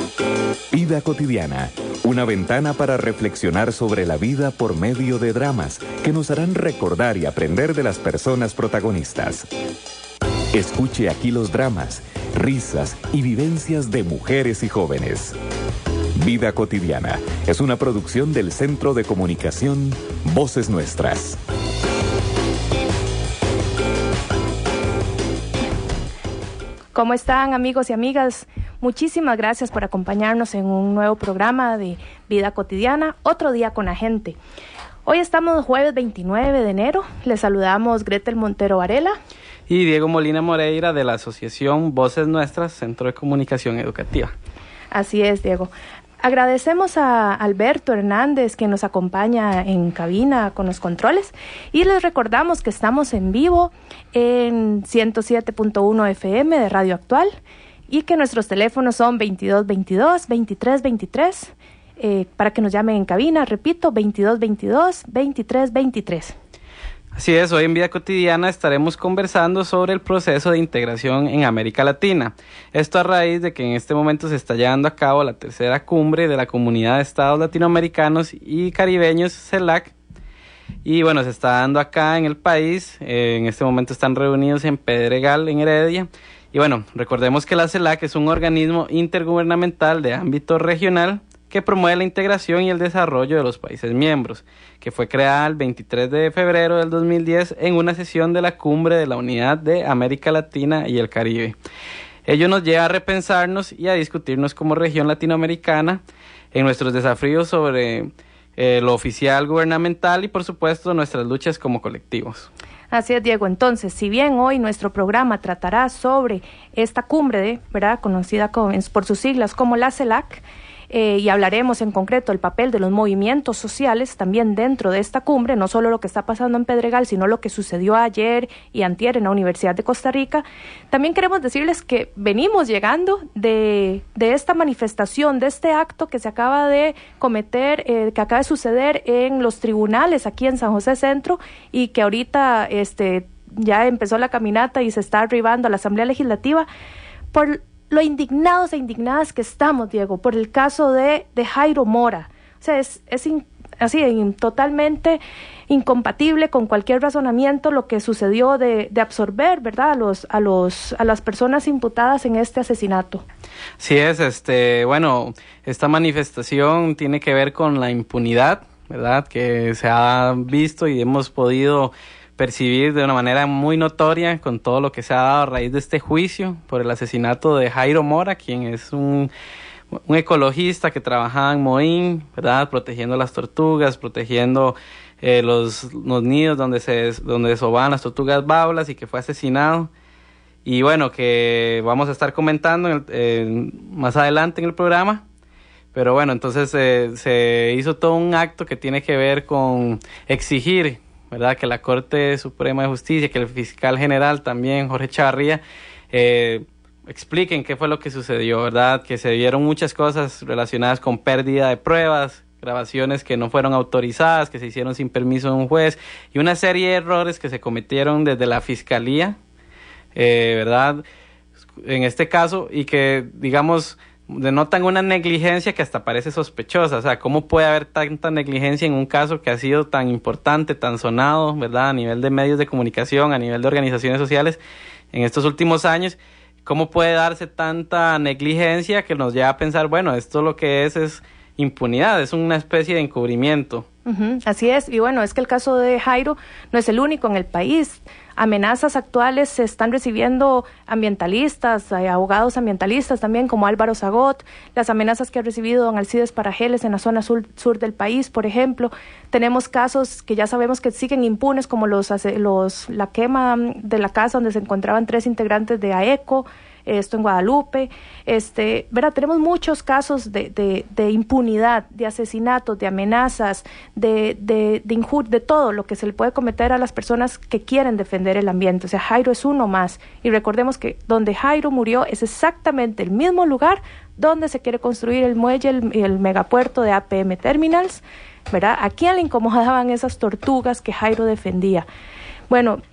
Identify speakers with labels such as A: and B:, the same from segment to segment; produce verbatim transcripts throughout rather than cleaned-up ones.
A: Vida cotidiana, una ventana para reflexionar sobre la vida por medio de dramas que nos harán recordar y aprender de las personas protagonistas. Escuche aquí los dramas, risas y vivencias de mujeres y jóvenes. Vida cotidiana es una producción del Centro de Comunicación Voces Nuestras.
B: ¿Cómo están, amigos y amigas? Muchísimas gracias por acompañarnos en un nuevo programa de Vida Cotidiana, otro día con la gente. Hoy estamos jueves veintinueve de enero. Les saludamos Gretel Montero Varela
C: y Diego Molina Moreira de la Asociación Voces Nuestras, Centro de Comunicación Educativa.
B: Así es, Diego. Agradecemos a Alberto Hernández, que nos acompaña en cabina con los controles, y les recordamos que estamos en vivo en ciento siete punto uno F M de Radio Actual y que nuestros teléfonos son veintidós veintidós, veintitrés veintitrés, eh, para que nos llamen en cabina, repito, veintidós veintidós, veintitrés veintitrés.
C: Así es, hoy en Vida Cotidiana estaremos conversando sobre el proceso de integración en América Latina. Esto a raíz de que en este momento se está llevando a cabo la tercera cumbre de la Comunidad de Estados Latinoamericanos y Caribeños, CELAC. Y bueno, se está dando acá en el país. Eh, en este momento están reunidos en Pedregal, en Heredia. Y bueno, recordemos que la CELAC es un organismo intergubernamental de ámbito regional que promueve la integración y el desarrollo de los países miembros, que fue creada el veintitrés de febrero del dos mil diez en una sesión de la Cumbre de la Unidad de América Latina y el Caribe. Ello nos lleva a repensarnos y a discutirnos como región latinoamericana en nuestros desafíos sobre eh, lo oficial gubernamental y, por supuesto, nuestras luchas como colectivos.
B: Así es, Diego. Entonces, si bien hoy nuestro programa tratará sobre esta cumbre, ¿verdad?, conocida con, por sus siglas como la CELAC, Eh, y hablaremos en concreto del papel de los movimientos sociales también dentro de esta cumbre, no solo lo que está pasando en Pedregal, sino lo que sucedió ayer y antier en la Universidad de Costa Rica. También queremos decirles que venimos llegando de, de esta manifestación, de este acto que se acaba de cometer, eh, que acaba de suceder en los tribunales aquí en San José Centro, y que ahorita este, ya empezó la caminata y se está arribando a la Asamblea Legislativa por lo indignados e indignadas que estamos, Diego, por el caso de, de Jairo Mora. O sea, es, es in, así, in, totalmente incompatible con cualquier razonamiento lo que sucedió de, de absorber, ¿verdad?, a los, a los, a las personas imputadas en este asesinato.
C: Sí es, este, bueno, esta manifestación tiene que ver con la impunidad, ¿verdad?, que se ha visto y hemos podido percibir de una manera muy notoria con todo lo que se ha dado a raíz de este juicio por el asesinato de Jairo Mora, quien es un, un ecologista que trabajaba en Moín, ¿verdad?, protegiendo las tortugas, protegiendo eh, los, los nidos donde se donde desovaban las tortugas bablas, y que fue asesinado. Y bueno, que vamos a estar comentando en el, eh, más adelante en el programa. Pero bueno, entonces eh, se hizo todo un acto que tiene que ver con exigir, ¿verdad?, que la Corte Suprema de Justicia, que el fiscal general también, Jorge Chavarría, eh, expliquen qué fue lo que sucedió, ¿verdad?, que se vieron muchas cosas relacionadas con pérdida de pruebas, grabaciones que no fueron autorizadas, que se hicieron sin permiso de un juez, y una serie de errores que se cometieron desde la Fiscalía, eh, ¿verdad?, en este caso, y que, digamos, denotan una negligencia que hasta parece sospechosa. O sea, ¿cómo puede haber tanta negligencia en un caso que ha sido tan importante, tan sonado, ¿verdad?, a nivel de medios de comunicación, a nivel de organizaciones sociales en estos últimos años? ¿Cómo puede darse tanta negligencia que nos lleva a pensar, bueno, esto lo que es es impunidad, es una especie de encubrimiento?
B: Uh-huh, así es, y bueno, es que el caso de Jairo no es el único en el país. Amenazas actuales se están recibiendo ambientalistas, hay abogados ambientalistas también, como Álvaro Zagot, las amenazas que ha recibido don Alcides Parajeles en la zona sur, sur del país, por ejemplo. Tenemos casos que ya sabemos que siguen impunes, como los, los la quema de la casa donde se encontraban tres integrantes de AECO, esto en Guadalupe, este, ¿verdad? Tenemos muchos casos de, de, de impunidad, de asesinatos, de amenazas, de, de, de injurias, de todo lo que se le puede cometer a las personas que quieren defender el ambiente. O sea, Jairo es uno más. Y recordemos que donde Jairo murió es exactamente el mismo lugar donde se quiere construir el muelle, el, el megapuerto de A P M Terminals, ¿verdad? ¿A quién le incomodaban esas tortugas que Jairo defendía? Bueno,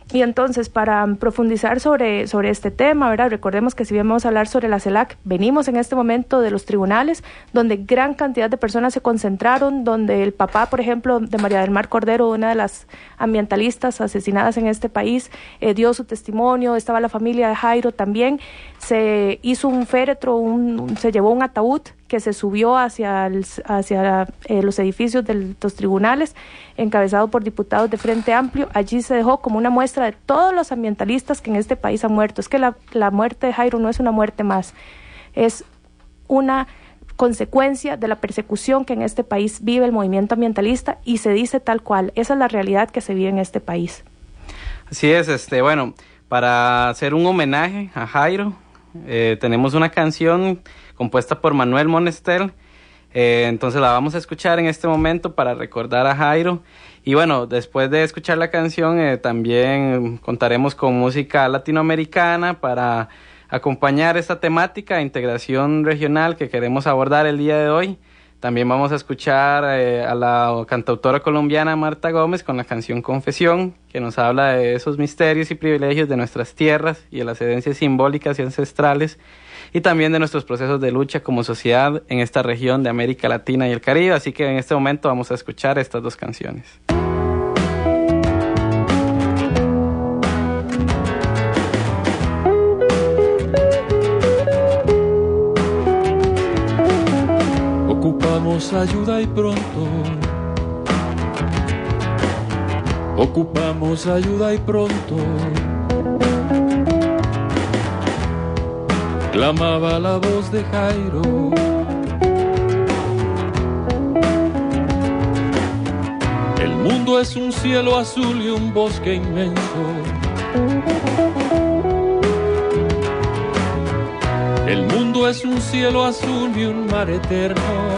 B: Y entonces, para profundizar sobre, sobre este tema, ¿verdad? Recordemos que si bien vamos a hablar sobre la CELAC, venimos en este momento de los tribunales, donde gran cantidad de personas se concentraron, donde el papá, por ejemplo, de María del Mar Cordero, una de las ambientalistas asesinadas en este país, eh, dio su testimonio, estaba la familia de Jairo también, se hizo un féretro, un, se llevó un ataúd que se subió hacia, el, hacia eh, los edificios de los tribunales, encabezado por diputados de Frente Amplio. Allí se dejó como una muestra de todos los ambientalistas que en este país han muerto. Es que la, la muerte de Jairo no es una muerte más, es una consecuencia de la persecución que en este país vive el movimiento ambientalista, y se dice tal cual. Esa es la realidad que se vive en este país.
C: Así es, este, bueno, para hacer un homenaje a Jairo, eh, tenemos una canción compuesta por Manuel Monestel, eh, entonces la vamos a escuchar en este momento para recordar a Jairo. Y bueno, después de escuchar la canción, eh, también contaremos con música latinoamericana para acompañar esta temática de integración regional que queremos abordar el día de hoy. También vamos a escuchar eh, a la cantautora colombiana Marta Gómez con la canción Confesión, que nos habla de esos misterios y privilegios de nuestras tierras y de las herencias simbólicas y ancestrales, y también de nuestros procesos de lucha como sociedad en esta región de América Latina y el Caribe. Así que en este momento vamos a escuchar estas dos canciones.
D: Ocupamos ayuda y pronto, ocupamos ayuda y pronto, clamaba la voz de Jairo. El mundo es un cielo azul y un bosque inmenso. El mundo es un cielo azul y un mar eterno.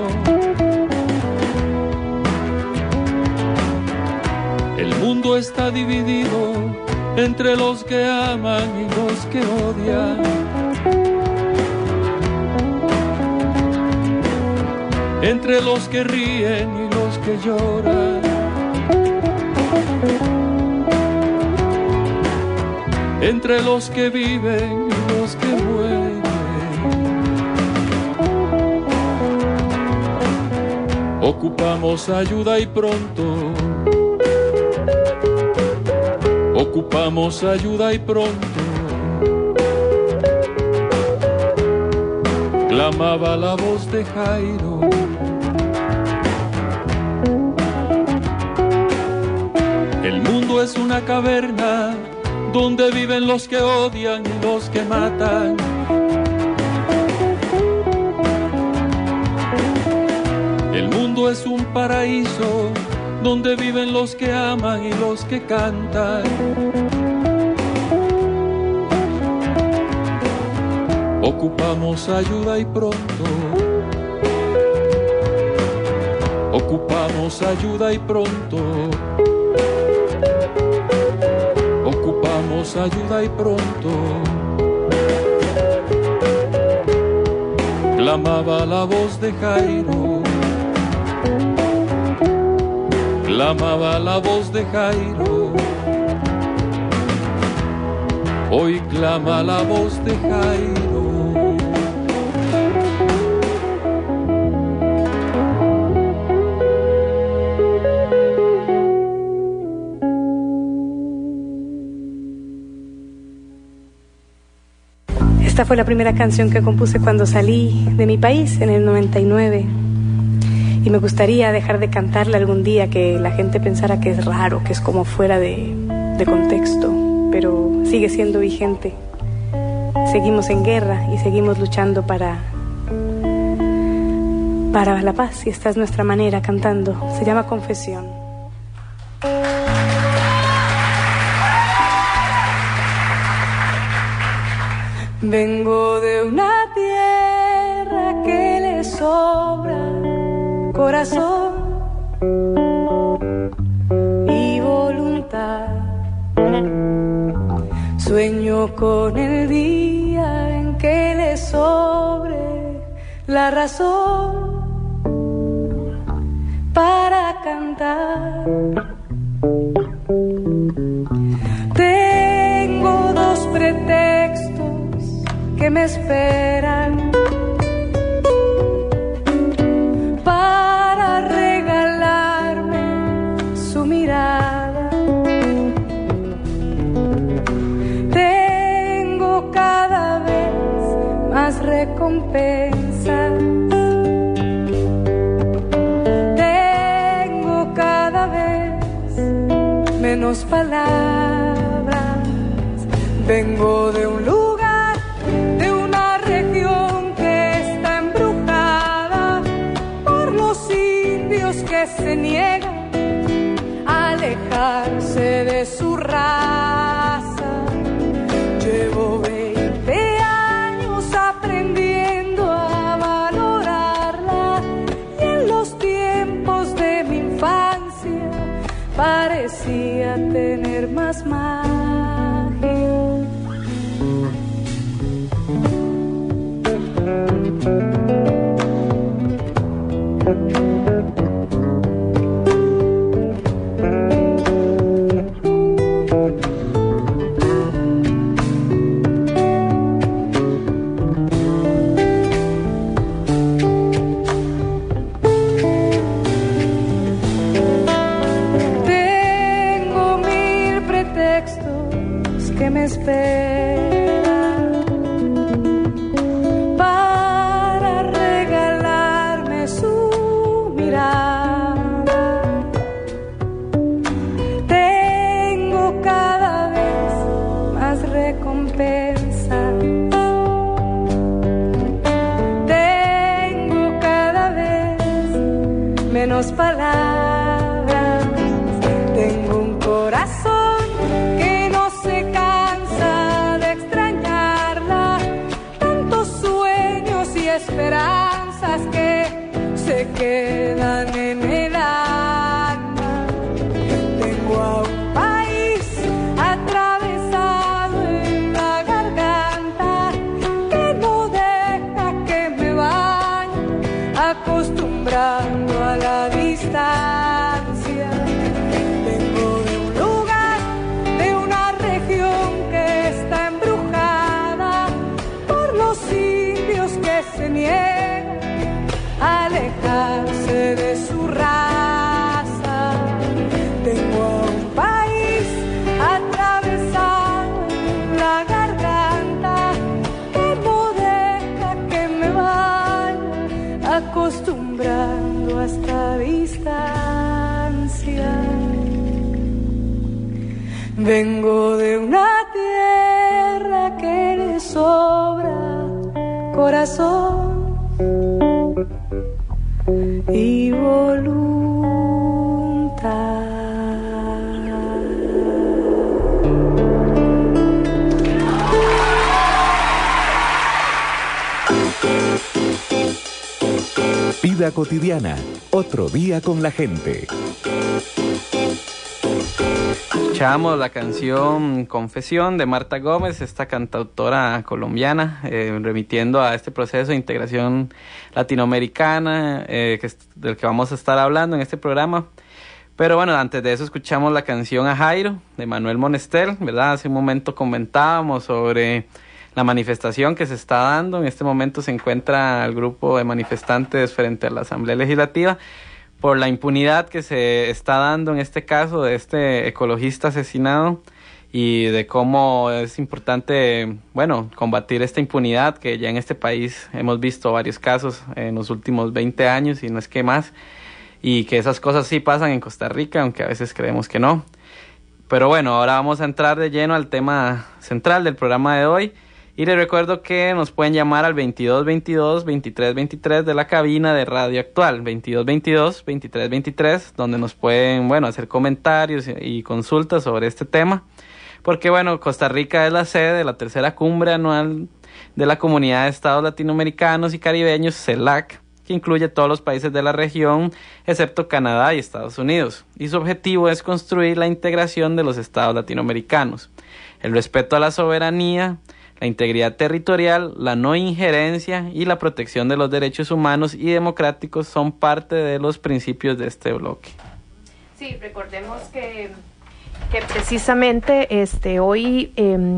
D: El mundo está dividido entre los que aman y los que odian. Entre los que ríen y los que lloran. Entre los que viven y los que mueren. Ocupamos ayuda y pronto, ocupamos ayuda y pronto, clamaba la voz de Jairo. El mundo es una caverna donde viven los que odian y los que matan. El mundo es un paraíso donde viven los que aman y los que cantan. Ocupamos ayuda y pronto, ocupamos ayuda y pronto, ocupamos ayuda y pronto, clamaba la voz de Jairo. Clamaba la voz de Jairo, hoy clama la voz de Jairo.
E: Esta fue la primera canción que compuse cuando salí de mi país en el noventa y nueve. Y me gustaría dejar de cantarla algún día, que la gente pensara que es raro, que es como fuera de, de contexto, pero sigue siendo vigente. Seguimos en guerra y seguimos luchando para, para la paz, y esta es nuestra manera cantando. Se llama Confesión. Vengo de una tierra que le sobra corazón y voluntad. Sueño con el día en que le sobre la razón para cantar. Te que me esperan para regalarme su mirada. Tengo cada vez más recompensas. Tengo cada vez menos palabras. Vengo de un lugar, de una región que está embrujada por los indios que se niegan a alejarse de su raza. Llevo veinte años aprendiendo a valorarla y en los tiempos de mi infancia parecía tener más magia. Tengo mil pretextos que me esperan para regalarme su mirada. Tengo cada vez más recompensas. Tengo cada vez menos palabras. Tengo un corazón que no se cansa de extrañarla. Tantos sueños y esperanzas que se quedan en el alma. Tengo a un país atravesado en la garganta que no deja que me vaya acostumbrando a la distancia. Vengo de un lugar, de una región que está embrujada por los indios que se niegan a alejarse de su raza. Tengo a un país atravesado en la garganta que no deja que me vaya acostumbrando a esta distancia. Vengo de una tierra que le sobra corazón y voluntad.
A: Vida cotidiana, otro día con la gente.
C: Escuchamos la canción Confesión de Marta Gómez, esta cantautora colombiana, eh, remitiendo a este proceso de integración latinoamericana eh, que es, del que vamos a estar hablando en este programa. Pero bueno, antes de eso escuchamos la canción A Jairo de Manuel Monestel, ¿verdad? Hace un momento comentábamos sobre la manifestación que se está dando. En este momento se encuentra el grupo de manifestantes frente a la Asamblea Legislativa por la impunidad que se está dando en este caso de este ecologista asesinado y de cómo es importante, bueno, combatir esta impunidad que ya en este país hemos visto varios casos en los últimos veinte años y no es que más, y que esas cosas sí pasan en Costa Rica, aunque a veces creemos que no. Pero bueno, ahora vamos a entrar de lleno al tema central del programa de hoy. Y les recuerdo que nos pueden llamar al veintidós veintidós veintitrés veintitrés de la cabina de Radio Actual, veintidós veintidós veintitrés veintitrés, donde nos pueden, bueno, hacer comentarios y, y consultas sobre este tema. Porque, bueno, Costa Rica es la sede de la tercera cumbre anual de la Comunidad de Estados Latinoamericanos y Caribeños, CELAC, que incluye todos los países de la región, excepto Canadá y Estados Unidos. Y su objetivo es construir la integración de los estados latinoamericanos, el respeto a la soberanía, la integridad territorial, la no injerencia y la protección de los derechos humanos y democráticos son parte de los principios de este bloque.
B: Sí, recordemos que, que precisamente este, hoy eh,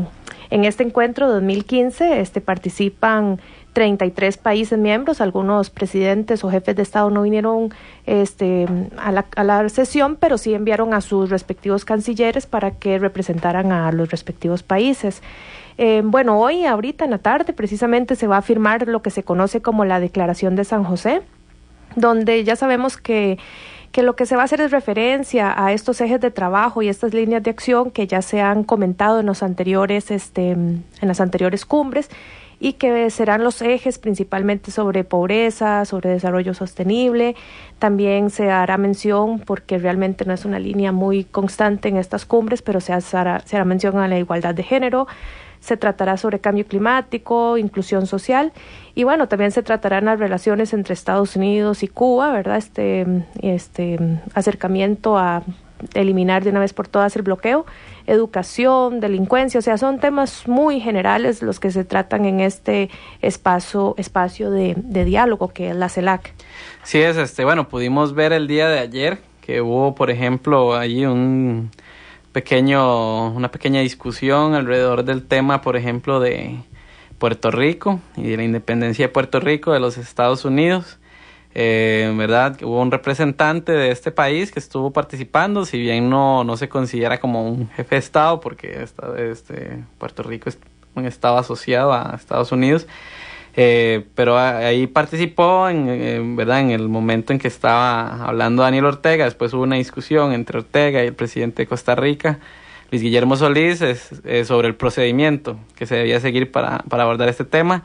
B: En este encuentro dos mil quince este, participan treinta y tres países miembros. Algunos presidentes o jefes de Estado no vinieron este, a, la, a la sesión, pero sí enviaron a sus respectivos cancilleres para que representaran a los respectivos países. Eh, bueno, hoy, ahorita en la tarde, precisamente se va a firmar lo que se conoce como la Declaración de San José, donde ya sabemos que que lo que se va a hacer es referencia a estos ejes de trabajo y estas líneas de acción que ya se han comentado en los anteriores, este, en las anteriores cumbres, y que serán los ejes principalmente sobre pobreza, sobre desarrollo sostenible. También se hará mención, porque realmente no es una línea muy constante en estas cumbres, pero se hará, se hará mención a la igualdad de género. Se tratará sobre cambio climático, inclusión social, y bueno, también se tratarán las relaciones entre Estados Unidos y Cuba, ¿verdad? Este, este acercamiento a eliminar de una vez por todas el bloqueo, educación, delincuencia, o sea, son temas muy generales los que se tratan en este espacio, espacio de, de diálogo que es la CELAC.
C: Sí, es este, bueno, pudimos ver el día de ayer que hubo, por ejemplo, allí un pequeño, una pequeña discusión alrededor del tema, por ejemplo, de Puerto Rico y de la independencia de Puerto Rico de los Estados Unidos. Eh, verdad, hubo un representante de este país que estuvo participando, si bien no, no se considera como un jefe de Estado, porque esta, este, Puerto Rico es un estado asociado a Estados Unidos. Eh, pero ahí participó en, en, ¿verdad? En el momento en que estaba hablando Daniel Ortega. Después hubo una discusión entre Ortega y el presidente de Costa Rica, Luis Guillermo Solís, es, es sobre el procedimiento que se debía seguir para, para abordar este tema.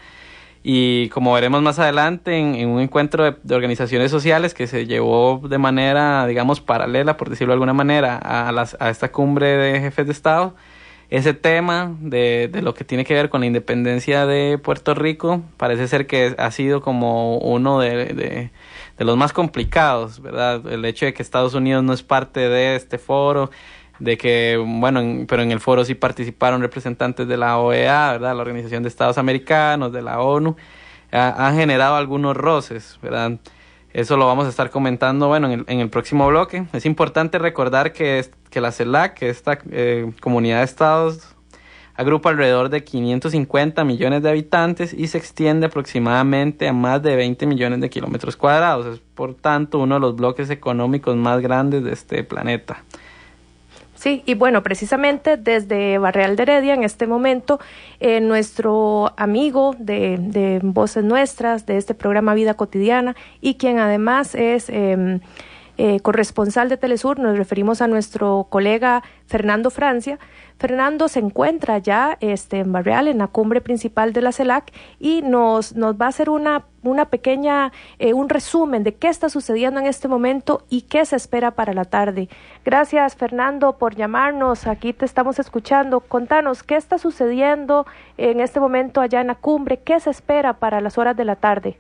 C: Y como veremos más adelante en, en un encuentro de, de organizaciones sociales que se llevó de manera, digamos, paralela, por decirlo de alguna manera, a, las, a esta cumbre de jefes de Estado, ese tema de, de lo que tiene que ver con la independencia de Puerto Rico parece ser que ha sido como uno de, de, de los más complicados, ¿verdad? El hecho de que Estados Unidos no es parte de este foro, de que, bueno, en, pero en el foro sí participaron representantes de la O E A, ¿verdad? La Organización de Estados Americanos, de la ONU, ha, han generado algunos roces, ¿verdad? Eso lo vamos a estar comentando, bueno, en el, en el próximo bloque. Es importante recordar que, es, que la CELAC, que esta eh, comunidad de estados, agrupa alrededor de quinientos cincuenta millones de habitantes y se extiende aproximadamente a más de veinte millones de kilómetros cuadrados. Es, por tanto, uno de los bloques económicos más grandes de este planeta.
B: Sí, y bueno, precisamente desde Barreal de Heredia, en este momento, eh, nuestro amigo de, de Voces Nuestras, de este programa Vida Cotidiana, y quien además es eh, eh, corresponsal de Telesur, nos referimos a nuestro colega Fernando Francia. Fernando se encuentra ya este, en Barreal, en la cumbre principal de la CELAC, y nos, nos va a hacer una, una pequeña, eh, un resumen de qué está sucediendo en este momento y qué se espera para la tarde. Gracias, Fernando, por llamarnos. Aquí te estamos escuchando. Contanos, ¿qué está sucediendo en este momento allá en la cumbre? ¿Qué se espera para las horas de la tarde?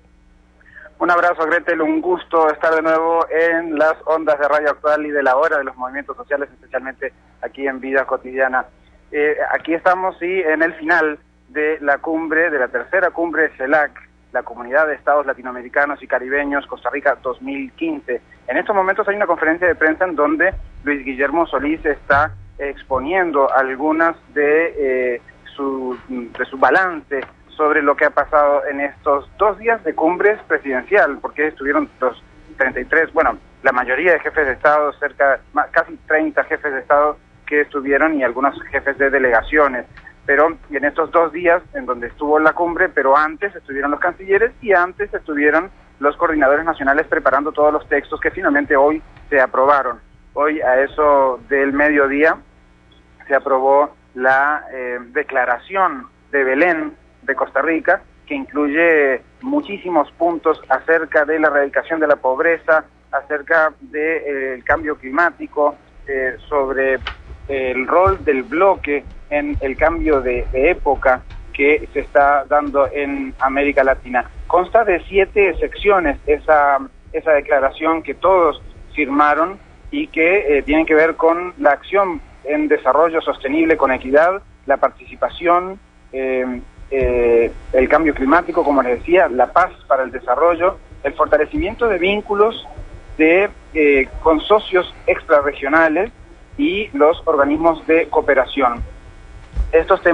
F: Un abrazo, Gretel, un gusto estar de nuevo en las ondas de Radio Actual y de la hora de los movimientos sociales, especialmente aquí en Vida Cotidiana. Eh, aquí estamos, sí, en el final de la cumbre, de la tercera cumbre CELAC, la Comunidad de Estados Latinoamericanos y Caribeños, Costa Rica dos mil quince. En estos momentos hay una conferencia de prensa en donde Luis Guillermo Solís está exponiendo algunas de, eh, su, de su balance sobre lo que ha pasado en estos dos días de cumbres presidencial, porque estuvieron los treinta y tres, bueno, la mayoría de jefes de Estado, cerca, casi treinta jefes de Estado que estuvieron y algunos jefes de delegaciones, pero en estos dos días en donde estuvo la cumbre, pero antes estuvieron los cancilleres y antes estuvieron los coordinadores nacionales preparando todos los textos que finalmente hoy se aprobaron. Hoy a eso del mediodía se aprobó la eh, declaración de Belén de Costa Rica, que incluye muchísimos puntos acerca de la erradicación de la pobreza, acerca del eh, cambio climático, eh, sobre eh, el rol del bloque en el cambio de, de época que se está dando en América Latina. Consta de siete secciones esa, esa declaración que todos firmaron y que eh, tienen que ver con la acción en desarrollo sostenible con equidad, la participación, eh, Eh, el cambio climático, como les decía, la paz para el desarrollo, el fortalecimiento de vínculos de eh, con socios extrarregionales y los organismos de cooperación. Estos temas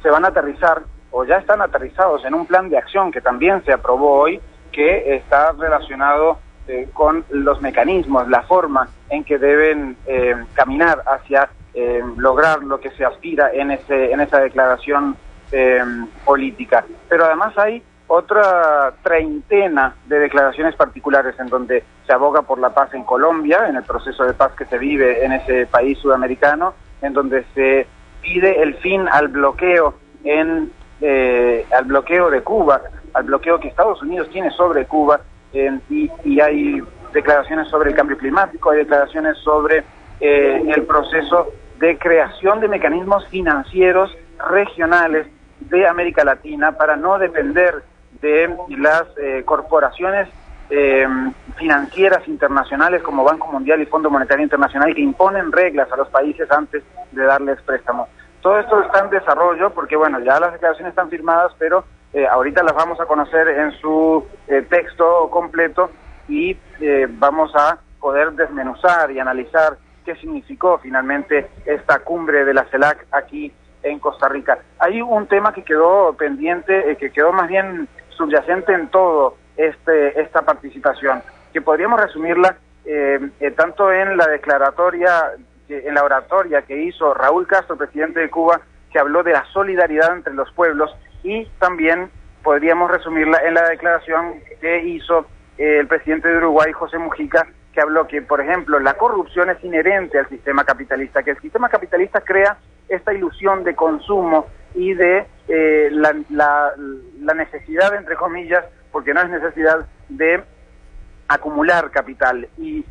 F: se van a aterrizar o ya están aterrizados en un plan de acción que también se aprobó hoy, que está relacionado eh, con los mecanismos, la forma en que deben eh, caminar hacia eh, lograr lo que se aspira en ese en esa declaración eh, política. Pero además hay otra treintena de declaraciones particulares en donde se aboga por la paz en Colombia, en el proceso de paz que se vive en ese país sudamericano, en donde se pide el fin al bloqueo en eh, al bloqueo de Cuba, al bloqueo que Estados Unidos tiene sobre Cuba, eh, y, y hay declaraciones sobre el cambio climático, hay declaraciones sobre eh, el proceso de creación de mecanismos financieros regionales de América Latina para no depender de las eh, corporaciones eh, financieras internacionales como Banco Mundial y Fondo Monetario Internacional, que imponen reglas a los países antes de darles préstamos. Todo esto está en desarrollo porque, bueno, ya las declaraciones están firmadas, pero eh, ahorita las vamos a conocer en su eh, texto completo y eh, vamos a poder desmenuzar y analizar qué significó finalmente esta cumbre de la CELAC aquí en Costa Rica. Hay un tema que quedó pendiente, eh, que quedó más bien subyacente en todo este esta participación, que podríamos resumirla eh, eh, tanto en la declaratoria, en la oratoria que hizo Raúl Castro, presidente de Cuba, que habló de la solidaridad entre los pueblos, y también podríamos resumirla en la declaración que hizo eh, el presidente de Uruguay, José Mujica, que habló que, por ejemplo, la corrupción es inherente al sistema capitalista, que el sistema capitalista crea esta ilusión de consumo y de eh, la, la, la necesidad, entre comillas, porque no es necesidad, de acumular capital. Y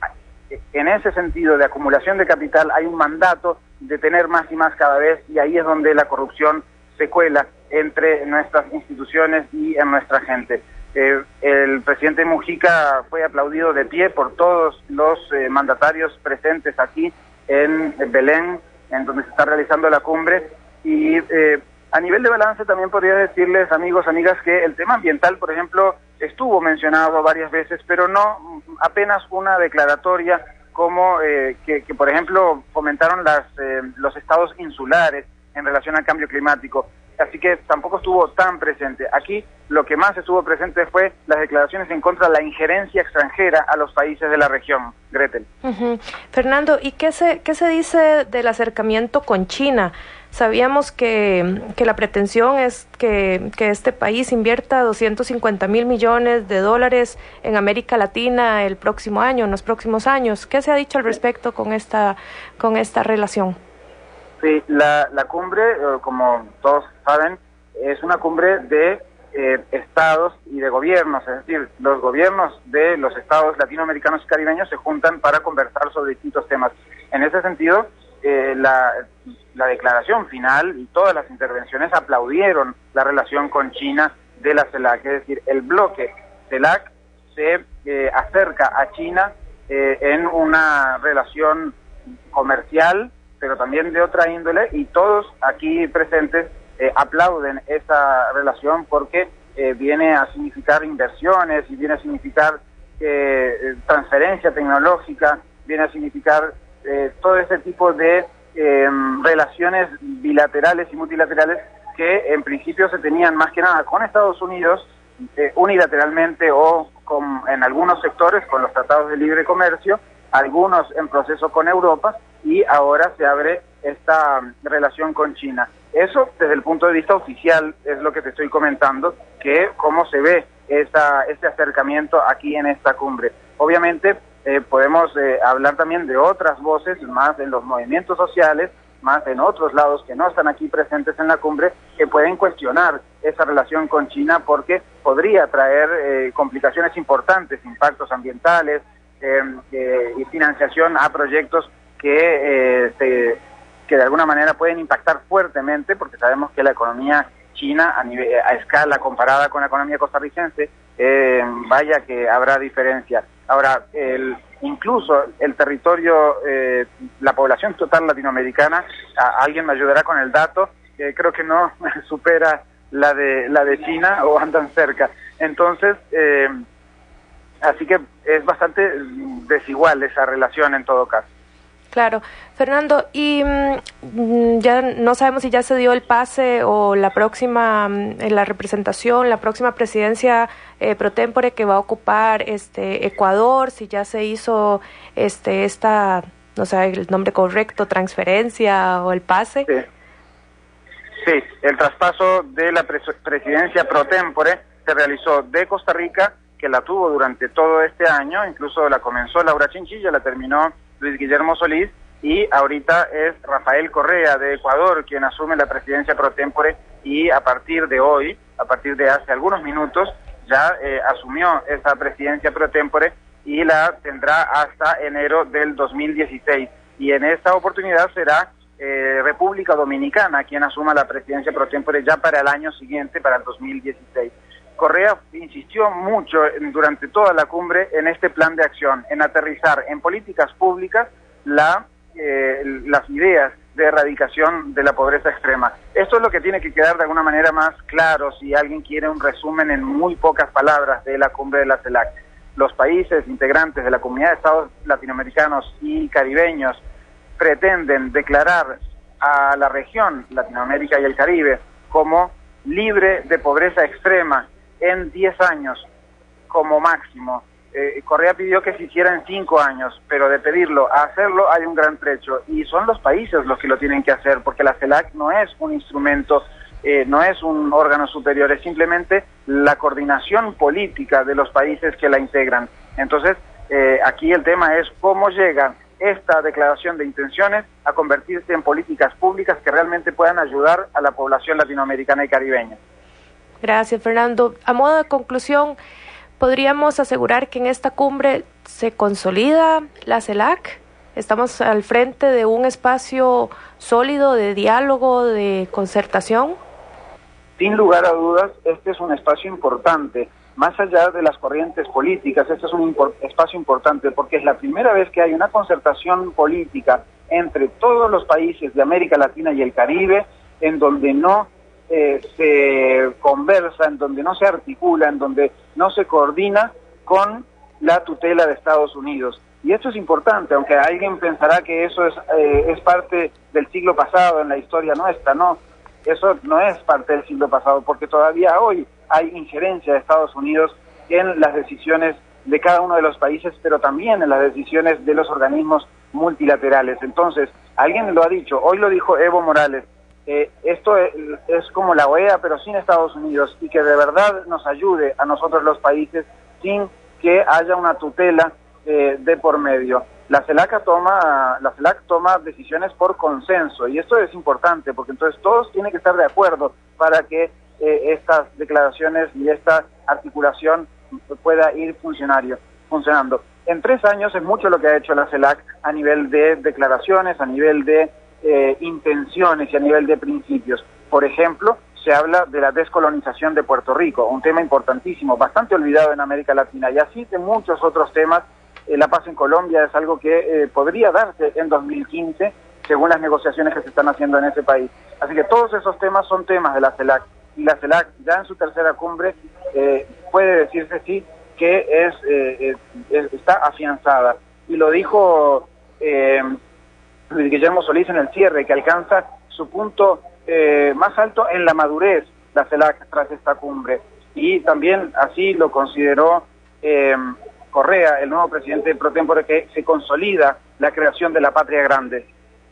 F: en ese sentido de acumulación de capital hay un mandato de tener más y más cada vez, y ahí es donde la corrupción se cuela entre nuestras instituciones y en nuestra gente. Eh, el presidente Mujica fue aplaudido de pie por todos los eh, mandatarios presentes aquí en Belén, en donde se está realizando la cumbre, y eh, a nivel de balance también podría decirles, amigos, amigas, que el tema ambiental, por ejemplo, estuvo mencionado varias veces, pero no apenas una declaratoria como eh, que, que, por ejemplo, fomentaron las, eh, los estados insulares en relación al cambio climático. Así que tampoco estuvo tan presente. Aquí lo que más estuvo presente fue las declaraciones en contra de la injerencia extranjera a los países de la región. Gretel.
B: Uh-huh. Fernando, ¿y qué se, qué se dice del acercamiento con China? Sabíamos que, que la pretensión es que, que este país invierta doscientos cincuenta mil millones de dólares en América Latina el próximo año, en los próximos años. ¿Qué se ha dicho al respecto con esta, con esta relación?
F: Sí, la, la cumbre, eh, como todos saben, es una cumbre de eh, estados y de gobiernos, es decir, los gobiernos de los estados latinoamericanos y caribeños se juntan para conversar sobre distintos temas. En ese sentido, eh, la, la declaración final y todas las intervenciones aplaudieron la relación con China de la CELAC, es decir, el bloque CELAC se eh, acerca a China eh, en una relación comercial, pero también de otra índole, y todos aquí presentes eh, aplauden esa relación porque eh, viene a significar inversiones y viene a significar eh, transferencia tecnológica, viene a significar eh, todo ese tipo de eh, relaciones bilaterales y multilaterales que en principio se tenían más que nada con Estados Unidos, eh, unilateralmente o con, en algunos sectores con los tratados de libre comercio, algunos en proceso con Europa, y ahora se abre esta relación con China. Eso desde el punto de vista oficial es lo que te estoy comentando, que cómo se ve esa, este acercamiento aquí en esta cumbre. Obviamente eh, podemos eh, hablar también de otras voces, más en los movimientos sociales, más en otros lados que no están aquí presentes en la cumbre, que pueden cuestionar esa relación con China porque podría traer eh, complicaciones importantes, impactos ambientales eh, eh, y financiación a proyectos que, eh, se, que de alguna manera pueden impactar fuertemente, porque sabemos que la economía china a, nivel, a escala comparada con la economía costarricense, eh, vaya que habrá diferencia. Ahora, el, incluso el territorio, eh, la población total latinoamericana, a, alguien me ayudará con el dato, eh, creo que no supera la de la de China o andan cerca. Entonces, eh, así que es bastante desigual esa relación en todo caso.
B: Claro. Fernando, y mmm, ya no sabemos si ya se dio el pase o la próxima, mmm, la representación, la próxima presidencia eh, pro tempore que va a ocupar este Ecuador, si ya se hizo este esta, no sé el nombre correcto, transferencia o el pase.
F: Sí, sí el traspaso de la pres presidencia pro tempore se realizó de Costa Rica, que la tuvo durante todo este año, incluso la comenzó Laura Chinchilla, la terminó Luis Guillermo Solís, y ahorita es Rafael Correa de Ecuador quien asume la presidencia pro tempore, y a partir de hoy, a partir de hace algunos minutos, ya eh, asumió esa presidencia pro tempore y la tendrá hasta enero del dos mil dieciséis. Y en esta oportunidad será eh, República Dominicana quien asuma la presidencia pro tempore ya para el año siguiente, para el dos mil dieciséis. Correa insistió mucho durante toda la cumbre en este plan de acción, en aterrizar en políticas públicas la, eh, las ideas de erradicación de la pobreza extrema. Esto es lo que tiene que quedar de alguna manera más claro si alguien quiere un resumen en muy pocas palabras de la cumbre de la CELAC. Los países integrantes de la Comunidad de Estados Latinoamericanos y Caribeños pretenden declarar a la región, Latinoamérica y el Caribe, como libre de pobreza extrema en diez años como máximo. Eh, Correa pidió que se hiciera en cinco años, pero de pedirlo a hacerlo hay un gran trecho, y son los países los que lo tienen que hacer, porque la CELAC no es un instrumento, eh, no es un órgano superior, es simplemente la coordinación política de los países que la integran. Entonces, eh, aquí el tema es cómo llega esta declaración de intenciones a convertirse en políticas públicas que realmente puedan ayudar a la población latinoamericana y caribeña.
B: Gracias, Fernando. A modo de conclusión, ¿podríamos asegurar que en esta cumbre se consolida la CELAC? ¿Estamos al frente de un espacio sólido de diálogo, de concertación?
F: Sin lugar a dudas, este es un espacio importante. Más allá de las corrientes políticas, este es un impor- espacio importante porque es la primera vez que hay una concertación política entre todos los países de América Latina y el Caribe, en donde no Eh, se conversa, en donde no se articula, en donde no se coordina con la tutela de Estados Unidos. Y esto es importante, aunque alguien pensará que eso es, eh, es parte del siglo pasado en la historia nuestra. No, eso no es parte del siglo pasado, porque todavía hoy hay injerencia de Estados Unidos en las decisiones de cada uno de los países, pero también en las decisiones de los organismos multilaterales. Entonces, alguien lo ha dicho, hoy lo dijo Evo Morales, Eh, esto es, es como la O E A pero sin Estados Unidos, y que de verdad nos ayude a nosotros los países sin que haya una tutela eh, de por medio. La CELAC toma, la CELAC toma decisiones por consenso, y esto es importante porque entonces todos tienen que estar de acuerdo para que eh, estas declaraciones y esta articulación pueda ir funcionario, funcionando. En tres años es mucho lo que ha hecho la CELAC a nivel de declaraciones, a nivel de Eh, intenciones y a nivel de principios. Por ejemplo, se habla de la descolonización de Puerto Rico, un tema importantísimo, bastante olvidado en América Latina, y así de muchos otros temas. Eh, la paz en Colombia es algo que eh, podría darse en dos mil quince, según las negociaciones que se están haciendo en ese país. Así que todos esos temas son temas de la CELAC, y la CELAC ya en su tercera cumbre eh, puede decirse sí que es, eh, es está afianzada, y lo dijo eh, Luis Guillermo Solís en el cierre, que alcanza su punto eh, más alto en la madurez, la CELAC, tras esta cumbre. Y también así lo consideró eh, Correa, el nuevo presidente pro tempore, que se consolida la creación de la patria grande.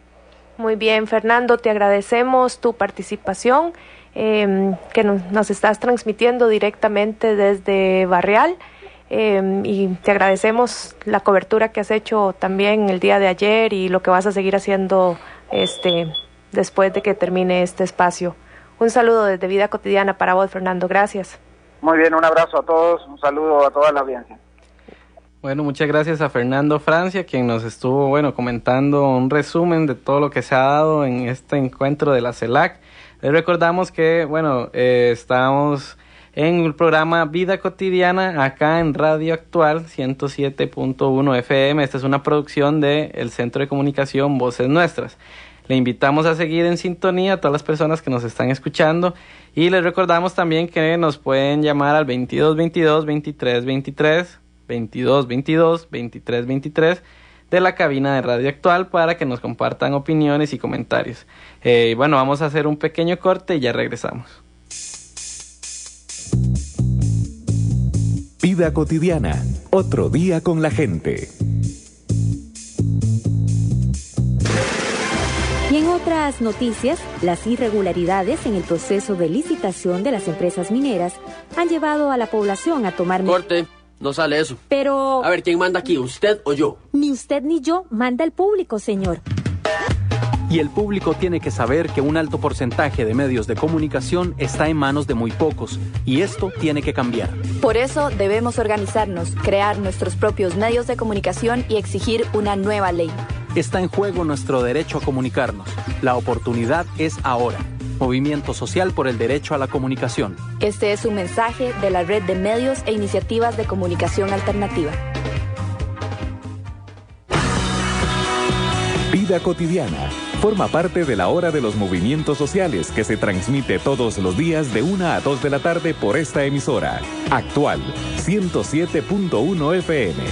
B: Muy bien, Fernando, te agradecemos tu participación, eh, que nos, nos estás transmitiendo directamente desde Barreal. Eh, y te agradecemos la cobertura que has hecho también el día de ayer y lo que vas a seguir haciendo este después de que termine este espacio. Un saludo desde Vida Cotidiana para vos, Fernando. Gracias.
F: Muy bien, un abrazo a todos, un saludo a toda la audiencia.
C: Bueno, muchas gracias a Fernando Francia, quien nos estuvo, bueno, comentando un resumen de todo lo que se ha dado en este encuentro de la CELAC. Les recordamos que, bueno, eh, estamos en el programa Vida Cotidiana acá en Radio Actual ciento siete punto uno F M. Esta es una producción del Centro de Comunicación Voces Nuestras. Le invitamos a seguir en sintonía a todas las personas que nos están escuchando, y les recordamos también que nos pueden llamar al veintidós veintidós veintitrés veintitrés, veintidós veintidós veintitrés veintitrés, de la cabina de Radio Actual para que nos compartan opiniones y comentarios. Eh, bueno, vamos a hacer un pequeño corte y ya regresamos.
A: Vida cotidiana, otro día con la gente.
G: Y en otras noticias, las irregularidades en el proceso de licitación de las empresas mineras han llevado a la población a tomar...
H: Corte, no sale eso.
G: Pero...
H: A ver, ¿quién manda aquí, usted o yo?
G: Ni usted ni yo, manda el público, señor.
I: Y el público tiene que saber que un alto porcentaje de medios de comunicación está en manos de muy pocos, y esto tiene que cambiar.
J: Por eso debemos organizarnos, crear nuestros propios medios de comunicación y exigir una nueva ley.
I: Está en juego nuestro derecho a comunicarnos. La oportunidad es ahora. Movimiento Social por el Derecho a la Comunicación.
J: Este es un mensaje de la Red de Medios e Iniciativas de Comunicación Alternativa.
A: Vida cotidiana forma parte de la hora de los movimientos sociales que se transmite todos los días de una a dos de la tarde por esta emisora. Actual ciento siete punto uno F M.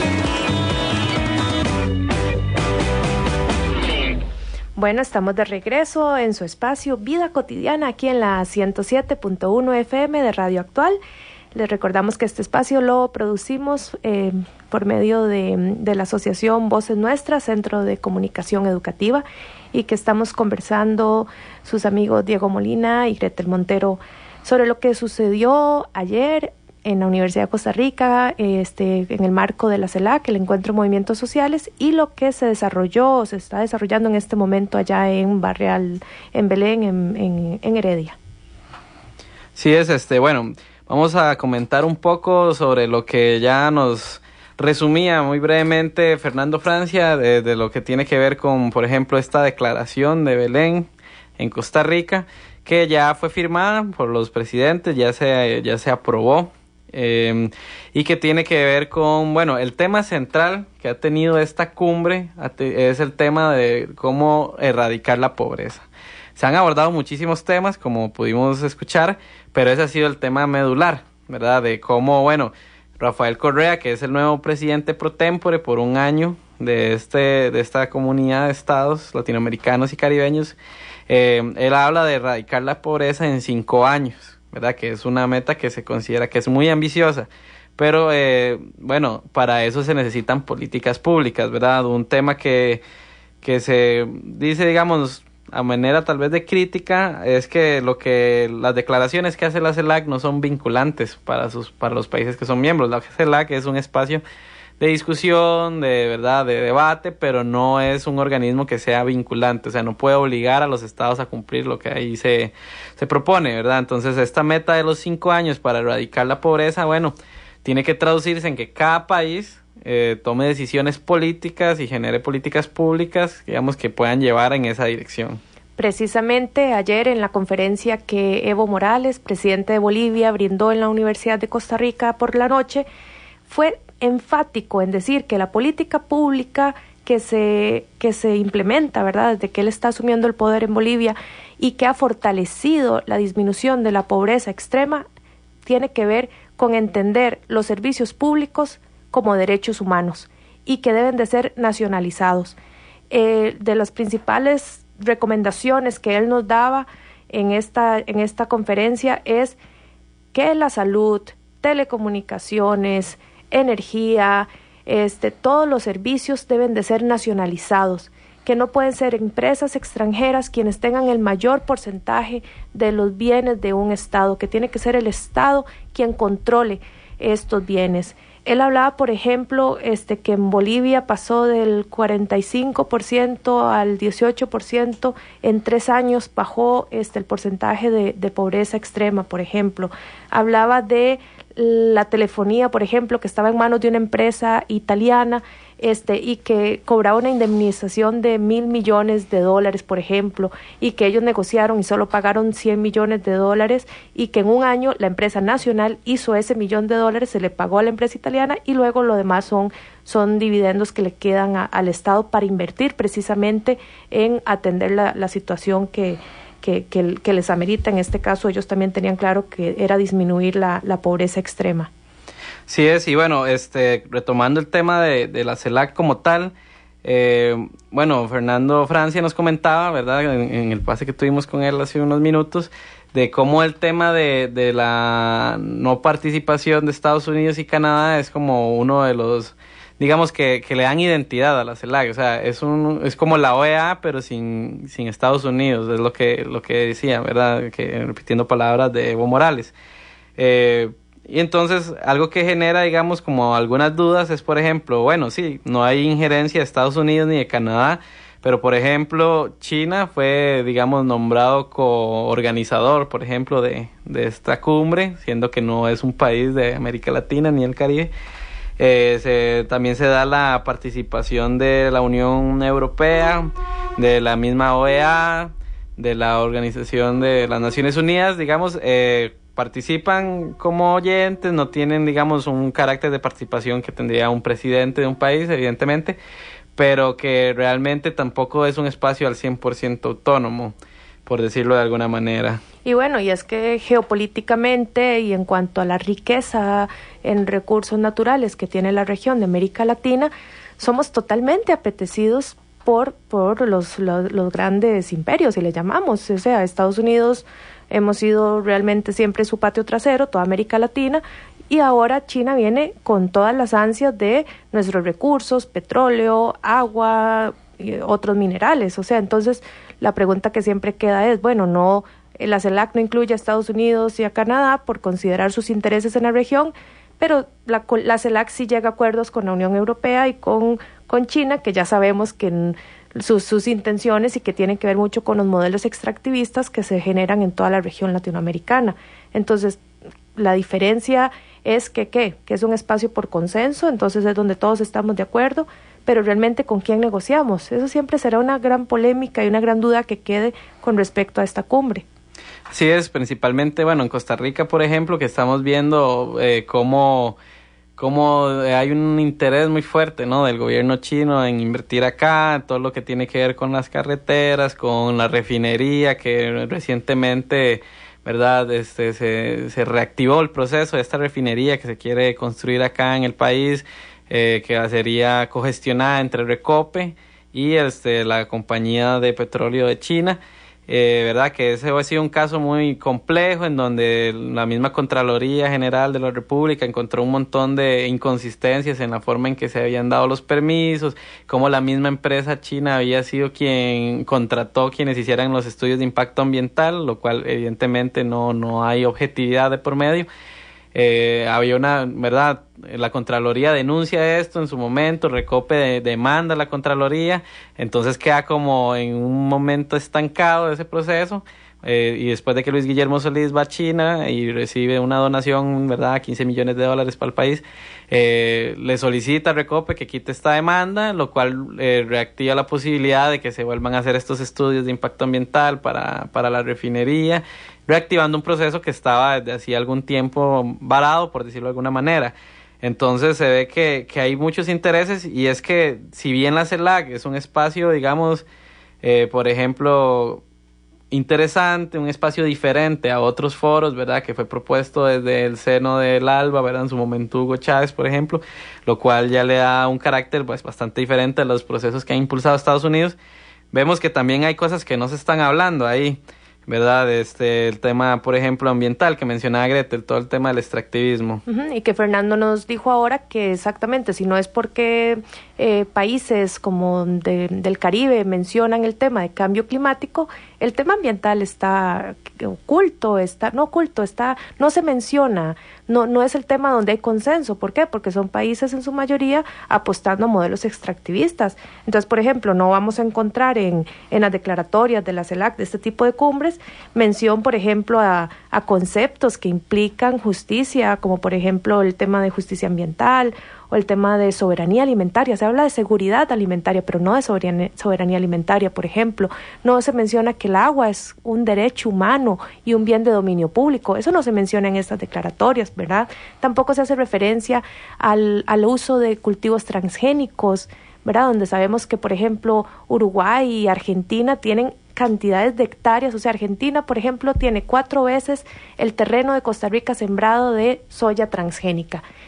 B: Bueno, estamos de regreso en su espacio Vida Cotidiana aquí en la ciento siete punto uno F M de Radio Actual. Les recordamos que este espacio lo producimos eh, por medio de, de la asociación Voces Nuestras, Centro de Comunicación Educativa, y que estamos conversando sus amigos Diego Molina y Gretel Montero sobre lo que sucedió ayer en la Universidad de Costa Rica, este, en el marco de la CELAC, el Encuentro de Movimientos Sociales, y lo que se desarrolló, se está desarrollando en este momento allá en Barrial, en Belén, en, en, en Heredia.
C: Sí, es este, bueno, vamos a comentar un poco sobre lo que ya nos resumía muy brevemente Fernando Francia, de, de lo que tiene que ver con, por ejemplo, esta declaración de Belén en Costa Rica, que ya fue firmada por los presidentes, ya se, ya se aprobó. Eh, y que tiene que ver con, bueno, el tema central que ha tenido esta cumbre es el tema de cómo erradicar la pobreza. Se han abordado muchísimos temas, como pudimos escuchar, pero ese ha sido el tema medular, ¿verdad? De cómo, bueno, Rafael Correa, que es el nuevo presidente pro tempore por un año de, este, de esta comunidad de estados latinoamericanos y caribeños, eh, él habla de erradicar la pobreza en cinco años. ¿Verdad? Que es una meta que se considera que es muy ambiciosa, pero eh, bueno, para eso se necesitan políticas públicas, ¿verdad? Un tema que, que se dice, digamos, a manera tal vez de crítica, es que lo que las declaraciones que hace la CELAC no son vinculantes para sus para los países que son miembros. La CELAC es un espacio de discusión, de verdad, de debate, pero no es un organismo que sea vinculante, o sea, no puede obligar a los estados a cumplir lo que ahí se, se propone, ¿verdad? Entonces, esta meta de los cinco años para erradicar la pobreza, bueno, tiene que traducirse en que cada país eh, tome decisiones políticas y genere políticas públicas, digamos, que puedan llevar en esa dirección.
B: Precisamente ayer en la conferencia que Evo Morales, presidente de Bolivia, brindó en la Universidad de Costa Rica por la noche, fue enfático en decir que la política pública que se, que se implementa, ¿verdad?, desde que él está asumiendo el poder en Bolivia y que ha fortalecido la disminución de la pobreza extrema, tiene que ver con entender los servicios públicos como derechos humanos y que deben de ser nacionalizados. Eh, de las principales recomendaciones que él nos daba en esta, en esta conferencia es que la salud, telecomunicaciones, energía, este, todos los servicios deben de ser nacionalizados, que no pueden ser empresas extranjeras quienes tengan el mayor porcentaje de los bienes de un Estado, que tiene que ser el Estado quien controle estos bienes. Él hablaba, por ejemplo, este, que en Bolivia pasó del cuarenta y cinco por ciento al dieciocho por ciento, en tres años bajó este, el porcentaje de, de pobreza extrema, por ejemplo. Hablaba de la telefonía, por ejemplo, que estaba en manos de una empresa italiana, este, y que cobraba una indemnización de mil millones de dólares, por ejemplo, y que ellos negociaron y solo pagaron cien millones de dólares, y que en un año la empresa nacional hizo ese millón de dólares, se le pagó a la empresa italiana, y luego lo demás son, son dividendos que le quedan a, al Estado para invertir precisamente en atender la, la situación que Que, que, que les amerita. En este caso ellos también tenían claro que era disminuir la, la pobreza extrema.
C: Sí es, y bueno, este retomando el tema de, de la CELAC como tal, Eh, bueno, Fernando Francia nos comentaba, ¿verdad?, en, en el pase que tuvimos con él hace unos minutos, de cómo el tema de, de la no participación de Estados Unidos y Canadá es como uno de los, digamos, que, que le dan identidad a la CELAC. O sea, es un es como la O E A, pero sin, sin Estados Unidos, es lo que, lo que decía, ¿verdad?, que repitiendo palabras de Evo Morales. Eh, Y entonces algo que genera, digamos, como algunas dudas es, por ejemplo, bueno, sí, no hay injerencia de Estados Unidos ni de Canadá, pero por ejemplo China fue, digamos, nombrado coorganizador, por ejemplo, de, de esta cumbre, siendo que no es un país de América Latina ni el Caribe. Eh, se, también se da la participación de la Unión Europea, de la misma O E A, de la Organización de las Naciones Unidas, digamos, eh, participan como oyentes, no tienen, digamos, un carácter de participación que tendría un presidente de un país, evidentemente, pero que realmente tampoco es un espacio al cien por ciento autónomo, por decirlo de alguna manera.
B: Y bueno, y es que geopolíticamente y en cuanto a la riqueza en recursos naturales que tiene la región de América Latina, somos totalmente apetecidos por, por los, los, los grandes imperios, si le llamamos. O sea, Estados Unidos hemos sido realmente siempre su patio trasero, toda América Latina, y ahora China viene con todas las ansias de nuestros recursos, petróleo, agua y otros minerales. O sea, entonces la pregunta que siempre queda es, bueno, no, la CELAC no incluye a Estados Unidos y a Canadá por considerar sus intereses en la región, pero la, la CELAC sí llega a acuerdos con la Unión Europea y con, con China, que ya sabemos que en, Sus, sus intenciones y que tienen que ver mucho con los modelos extractivistas que se generan en toda la región latinoamericana. Entonces, la diferencia es que, ¿qué? Que es un espacio por consenso, entonces es donde todos estamos de acuerdo, pero realmente ¿con quién negociamos? Eso siempre será una gran polémica y una gran duda que quede con respecto a esta cumbre.
C: Así es, principalmente, bueno, en Costa Rica, por ejemplo, que estamos viendo eh, cómo... como hay un interés muy fuerte, ¿no?, del gobierno chino en invertir acá, todo lo que tiene que ver con las carreteras, con la refinería, que recientemente, ¿verdad?, este se, se reactivó el proceso de esta refinería que se quiere construir acá en el país, eh, que sería cogestionada entre Recope y este la compañía de petróleo de China. Eh, verdad que ese ha sido un caso muy complejo en donde la misma Contraloría General de la República encontró un montón de inconsistencias en la forma en que se habían dado los permisos, como la misma empresa china había sido quien contrató quienes hicieran los estudios de impacto ambiental, lo cual evidentemente no, no hay objetividad de por medio. Eh, había una, ¿verdad?, la Contraloría denuncia esto en su momento, Recope de, demanda a la Contraloría, entonces queda como en un momento estancado ese proceso, eh, y después de que Luis Guillermo Solís va a China y recibe una donación, ¿verdad?, quince millones de dólares para el país, eh, le solicita a Recope que quite esta demanda, lo cual eh, reactiva la posibilidad de que se vuelvan a hacer estos estudios de impacto ambiental para, para la refinería, reactivando un proceso que estaba desde hacía algún tiempo varado, por decirlo de alguna manera. Entonces se ve que, que hay muchos intereses, y es que si bien la CELAC es un espacio, digamos, eh, por ejemplo, interesante, un espacio diferente a otros foros, ¿verdad?, que fue propuesto desde el seno del ALBA, ¿verdad?, en su momento Hugo Chávez, por ejemplo, lo cual ya le da un carácter pues bastante diferente a los procesos que ha impulsado Estados Unidos. Vemos que también hay cosas que no se están hablando ahí, ¿verdad? Este, el tema, por ejemplo, ambiental que mencionaba Gretel, todo el tema del extractivismo.
B: Uh-huh, y que Fernando nos dijo ahora que exactamente, si no es porque eh, países como de, del Caribe mencionan el tema de cambio climático, el tema ambiental está oculto, está no oculto, está no se menciona, no no es el tema donde hay consenso. ¿Por qué? Porque son países en su mayoría apostando a modelos extractivistas. Entonces, por ejemplo, no vamos a encontrar en, en las declaratorias de la CELAC de este tipo de cumbres mención, por ejemplo, a, a conceptos que implican justicia, como por ejemplo el tema de justicia ambiental o el tema de soberanía alimentaria. Se habla de seguridad alimentaria, pero no de soberanía, soberanía alimentaria, por ejemplo. No se menciona que el agua es un derecho humano y un bien de dominio público. Eso no se menciona en estas declaratorias, ¿verdad? Tampoco se hace referencia al, al uso de cultivos transgénicos, ¿verdad?, donde sabemos que, por ejemplo, Uruguay y Argentina tienen cantidades de hectáreas. O sea, Argentina, por ejemplo, tiene cuatro veces el terreno de Costa Rica sembrado de soya transgénica.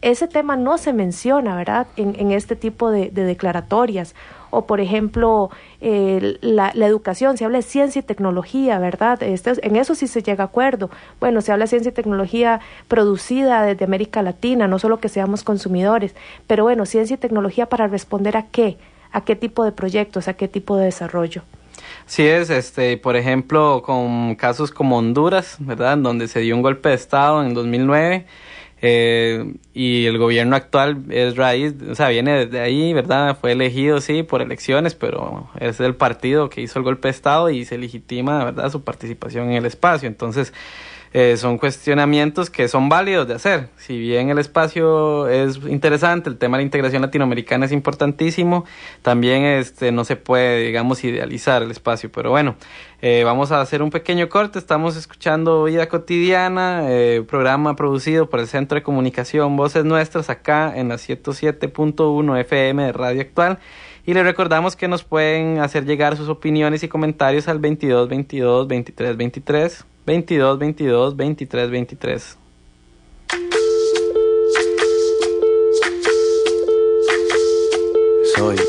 B: ese tema no se menciona, ¿verdad?, en, en este tipo de, de declaratorias. O, por ejemplo, eh, la, la educación, se habla de ciencia y tecnología, ¿verdad? Este, en eso sí se llega a acuerdo. Bueno, se habla de ciencia y tecnología producida desde América Latina, no solo que seamos consumidores, pero bueno, ciencia y tecnología para responder a qué, a qué tipo de proyectos, a qué tipo de desarrollo.
C: Sí es, este, por ejemplo, con casos como Honduras, ¿verdad?, donde se dio un golpe de Estado en dos mil nueve, Eh, y el gobierno actual es raíz, o sea, viene desde ahí, ¿verdad? Fue elegido, sí, por elecciones, pero es el partido que hizo el golpe de Estado y se legitima, ¿verdad?, su participación en el espacio. Entonces, eh, son cuestionamientos que son válidos de hacer. Si bien el espacio es interesante, el tema de la integración latinoamericana es importantísimo, también este no se puede, digamos, idealizar el espacio. Pero bueno, eh, vamos a hacer un pequeño corte. Estamos escuchando Vida Cotidiana, eh, programa producido por el Centro de Comunicación Voces Nuestras, acá en la ciento siete punto uno F M de Radio Actual. Y les recordamos que nos pueden hacer llegar sus opiniones y comentarios al veintidós veintidós veintitrés veintitrés, veintidós veintidós veintitrés veintitrés.
K: Soy,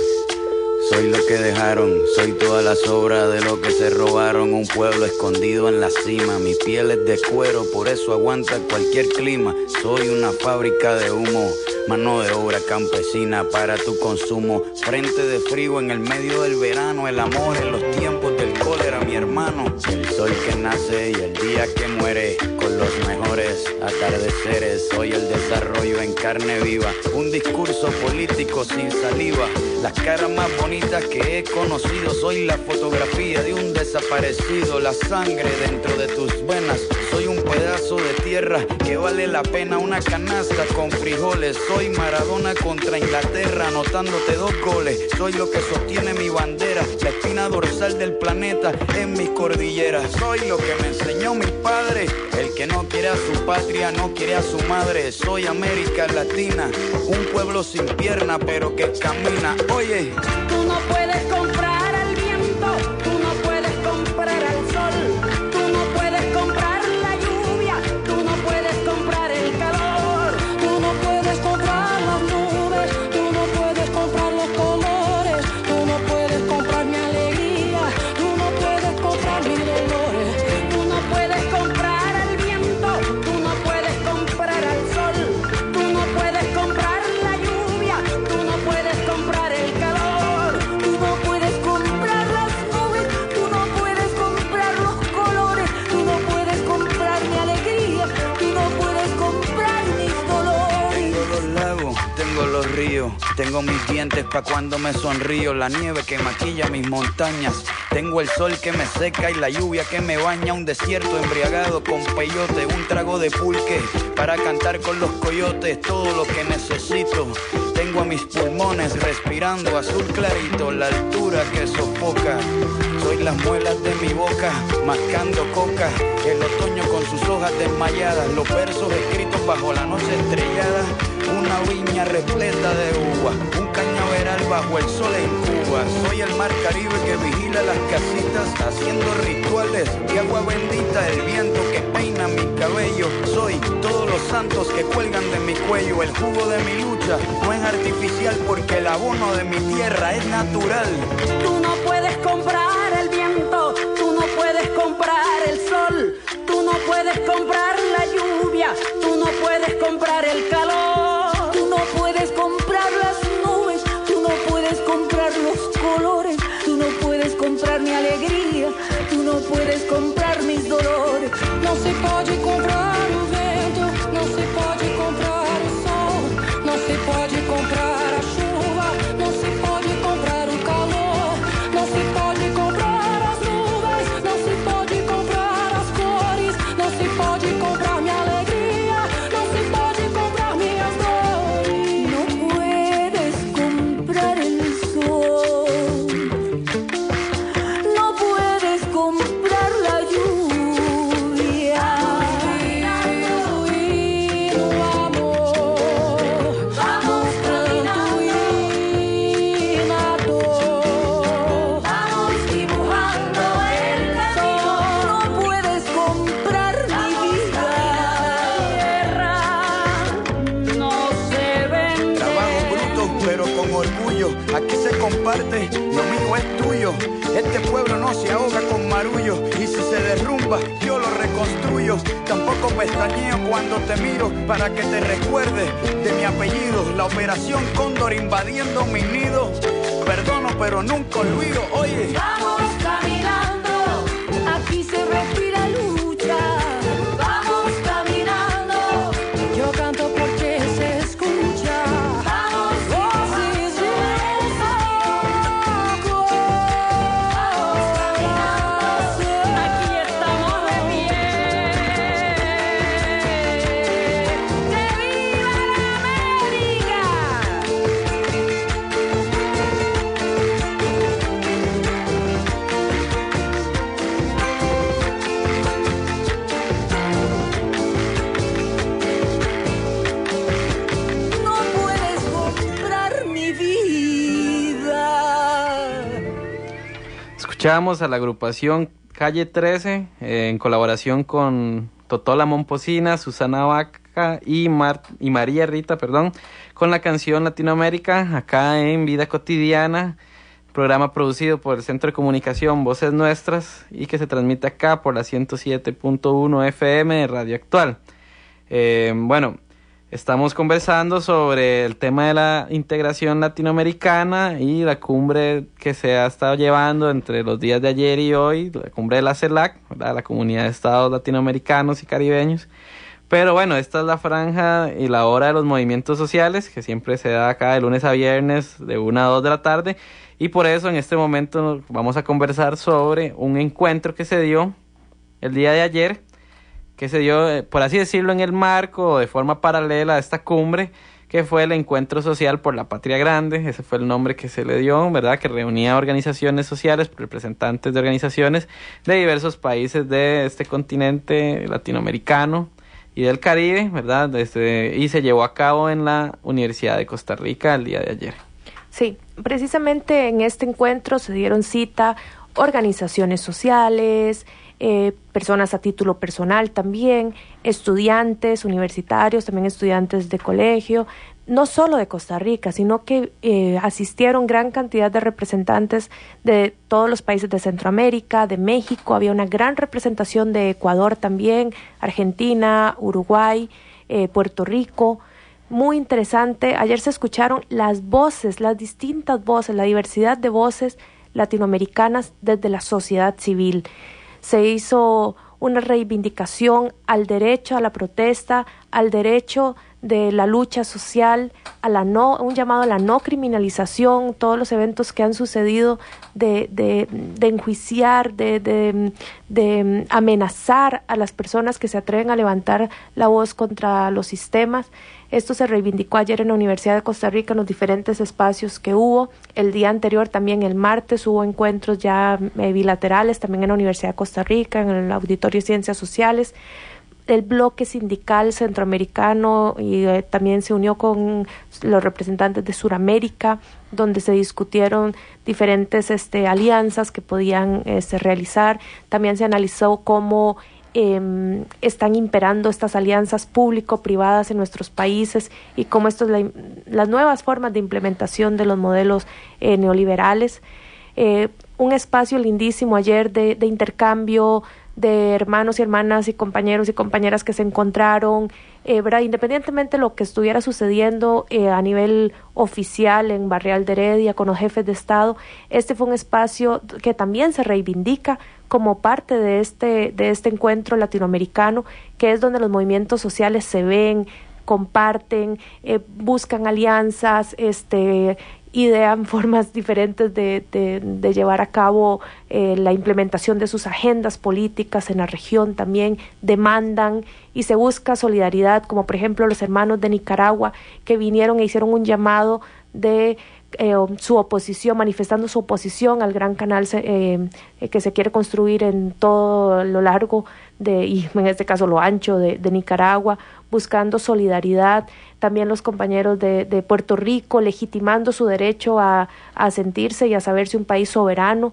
K: soy lo que dejaron, soy toda la sobra de lo que se robaron. Un pueblo escondido en la cima, mi piel es de cuero, por eso aguanta cualquier clima. Soy una fábrica de humo, mano de obra campesina para tu consumo. Frente de frío en el medio del verano, el amor en los tiempos del cólera, mi hermano. El sol que nace y el día que muere, con los mejores atardeceres. Soy el desarrollo en carne viva, un discurso político sin saliva. Las caras más bonitas que he conocido, soy la fotografía de un desaparecido. La sangre dentro de tus venas, soy un pedazo de tierra que vale la pena una canasta con frijoles. Soy Maradona contra Inglaterra, anotándote dos goles. Soy lo que sostiene mi bandera, la espina dorsal del planeta en mis cordilleras. Soy lo que me enseñó mi padre, el que no quiere a su patria, no quiere a su madre. Soy América Latina, un pueblo sin pierna pero que camina. Oye,
L: tú no puedes comprar al viento, tú no puedes comprar al sol, tú no puedes comprar la lluvia, tú no puedes comprar el calor, tú no puedes comprar las nubes, tú no puedes comprar los colores, tú no puedes comprar mi alegría, tú no puedes comprar mis dolores, tú no puedes comprar al viento, tú no puedes comprar al sol, tú no puedes comprar la lluvia, tú no puedes comprar el calor, tú no puedes comprar las nubes, tú no puedes comprar los colores, tú no puedes comprar mi alegría, tú no puedes comprar mis dolores.
K: tengo los lagos, tengo los ríos, tengo mis dientes pa' cuando me sonrío, la nieve que maquilla mis montañas, tengo el sol que me seca y la lluvia que me baña, un desierto embriagado con peyote, un trago de pulque para cantar con los coyotes, todo lo que necesito. Tengo a mis pulmones respirando azul clarito, la altura que sofoca. Soy las muelas de mi boca, mascando coca. El otoño con sus hojas desmayadas, los versos escritos bajo la noche estrellada. Una viña repleta de uva, un cañaveral bajo el sol en Cuba. Soy el mar Caribe que vigila las casitas, haciendo rituales de agua bendita. El viento que peina mi cabello. Soy todos los santos que cuelgan de mi cuello. El jugo de mi lucha no es artificial porque el abono de mi tierra es natural.
L: Tú no puedes comprar el viento, tú no puedes comprar el sol, tú no puedes comprar la lluvia, tú no puedes comprar el calor, tú no puedes comprar las nubes, tú no puedes comprar los colores, tú no puedes comprar mi alegría, tú no puedes comprar mis dolores. No se pode comprar o vento, não se pode comprar o sol, não se pode comprar a chuva, não se pode comprar o calor, não se pode comprar as nuvens, não se pode comprar as cores, não se pode comprar minha alegria,
K: con orgullo. Aquí se comparte, lo mío es tuyo. Este pueblo no se ahoga con marullo, y si se derrumba yo lo reconstruyo. Tampoco pestañeo cuando te miro para que te recuerdes de mi apellido. La operación Cóndor invadiendo mi nido. Perdono pero nunca olvido. Oye,
L: vamos caminando, aquí se respira lucha. Vamos caminando, yo canto porque se escucha. Vamos, voces de saco. Vamos caminando, aquí estamos de pie. ¡Que viva la América! No puedes comprar mi vida.
C: Escuchamos a la agrupación Calle trece eh, en colaboración con Totola Momposina, Susana Vaca y, Mar y María Rita, perdón, con la canción Latinoamérica, acá en Vida Cotidiana, programa producido por el Centro de Comunicación Voces Nuestras y que se transmite acá por la ciento siete punto uno F M de Radio Actual. Eh, bueno, estamos conversando sobre el tema de la integración latinoamericana y la cumbre que se ha estado llevando entre los días de ayer y hoy, la cumbre de la CELAC, ¿verdad? La Comunidad de Estados Latinoamericanos y Caribeños. Pero bueno, esta es la franja y la hora de los movimientos sociales, que siempre se da acá de lunes a viernes de una a dos de la tarde. Y por eso en este momento vamos a conversar sobre un encuentro que se dio el día de ayer, que se dio, eh, por así decirlo, en el marco, de forma paralela a esta cumbre, que fue el Encuentro Social por la Patria Grande. Ese fue el nombre que se le dio, ¿verdad? Que reunía organizaciones sociales, representantes de organizaciones de diversos países de este continente latinoamericano y del Caribe, ¿verdad? Desde, y se llevó a cabo en la Universidad de Costa Rica el día de ayer.
B: Sí, precisamente en este encuentro se dieron cita organizaciones sociales, eh, personas a título personal también, estudiantes universitarios, también estudiantes de colegio, no solo de Costa Rica, sino que eh, asistieron gran cantidad de representantes de todos los países de Centroamérica, de México, había una gran representación de Ecuador también, Argentina, Uruguay, eh, Puerto Rico. Muy interesante. Ayer se escucharon las voces, las distintas voces, la diversidad de voces latinoamericanas desde la sociedad civil. Se hizo una reivindicación al derecho a la protesta, al derecho de la lucha social, a la no, un llamado a la no criminalización, todos los eventos que han sucedido de, de, de enjuiciar, de, de, de amenazar a las personas que se atreven a levantar la voz contra los sistemas. Esto se reivindicó ayer en la Universidad de Costa Rica en los diferentes espacios que hubo. El día anterior, también el martes, hubo encuentros ya eh, bilaterales, también en la Universidad de Costa Rica, en el Auditorio de Ciencias Sociales. El bloque sindical centroamericano y eh, también se unió con los representantes de Suramérica, donde se discutieron diferentes este, alianzas que podían este, realizar. También se analizó cómo eh, están imperando estas alianzas público-privadas en nuestros países y cómo esto es la, las nuevas formas de implementación de los modelos eh, neoliberales. Eh, un espacio lindísimo ayer de, de intercambio de hermanos y hermanas y compañeros y compañeras que se encontraron, eh, ¿verdad? Independientemente de lo que estuviera sucediendo eh, a nivel oficial en Barrial de Heredia con los jefes de Estado, este fue un espacio que también se reivindica como parte de este, de este encuentro latinoamericano, que es donde los movimientos sociales se ven, comparten, eh, buscan alianzas, este idean formas diferentes de, de, de llevar a cabo eh, la implementación de sus agendas políticas en la región, también demandan y se busca solidaridad, como por ejemplo los hermanos de Nicaragua que vinieron e hicieron un llamado de eh, su oposición, manifestando su oposición al gran canal eh, que se quiere construir en todo lo largo de, y en este caso lo ancho de, de Nicaragua, buscando solidaridad. También los compañeros de, de Puerto Rico legitimando su derecho a, a sentirse y a saberse un país soberano,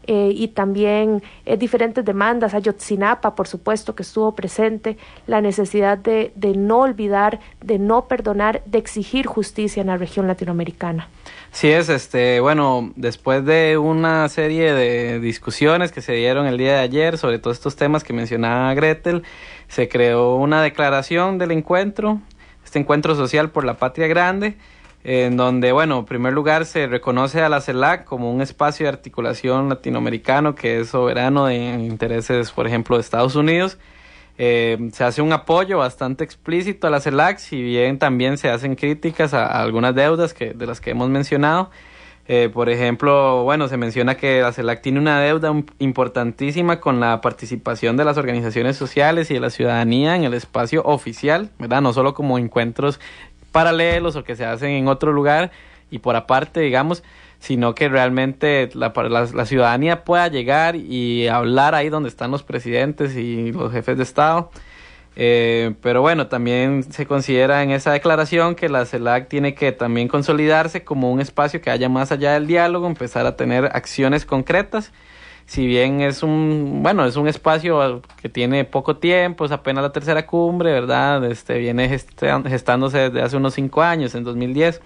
B: eh, y también eh, diferentes demandas. Ayotzinapa, por supuesto, que estuvo presente, la necesidad de, de no olvidar, de no perdonar, de exigir justicia en la región latinoamericana.
C: Sí es, este, bueno, después de una serie de discusiones que se dieron el día de ayer sobre todos estos temas que mencionaba Gretel, se creó una declaración del encuentro, este encuentro social por la patria grande, en donde, bueno, en primer lugar se reconoce a la CELAC como un espacio de articulación latinoamericano que es soberano de intereses, por ejemplo, de Estados Unidos. Eh, se hace un apoyo bastante explícito a la CELAC, si bien también se hacen críticas a, a algunas deudas que, de las que hemos mencionado. Eh, por ejemplo, bueno, se menciona que la CELAC tiene una deuda importantísima con la participación de las organizaciones sociales y de la ciudadanía en el espacio oficial, ¿verdad? No solo como encuentros paralelos o que se hacen en otro lugar y por aparte, digamos, sino que realmente la, la, la ciudadanía pueda llegar y hablar ahí donde están los presidentes y los jefes de Estado. Eh, pero bueno, también se considera en esa declaración que la CELAC tiene que también consolidarse como un espacio que haya más allá del diálogo, empezar a tener acciones concretas. Si bien es un, bueno, es un espacio que tiene poco tiempo, es apenas la tercera cumbre, ¿verdad? Este viene gestándose desde hace unos cinco años, en dos mil diez.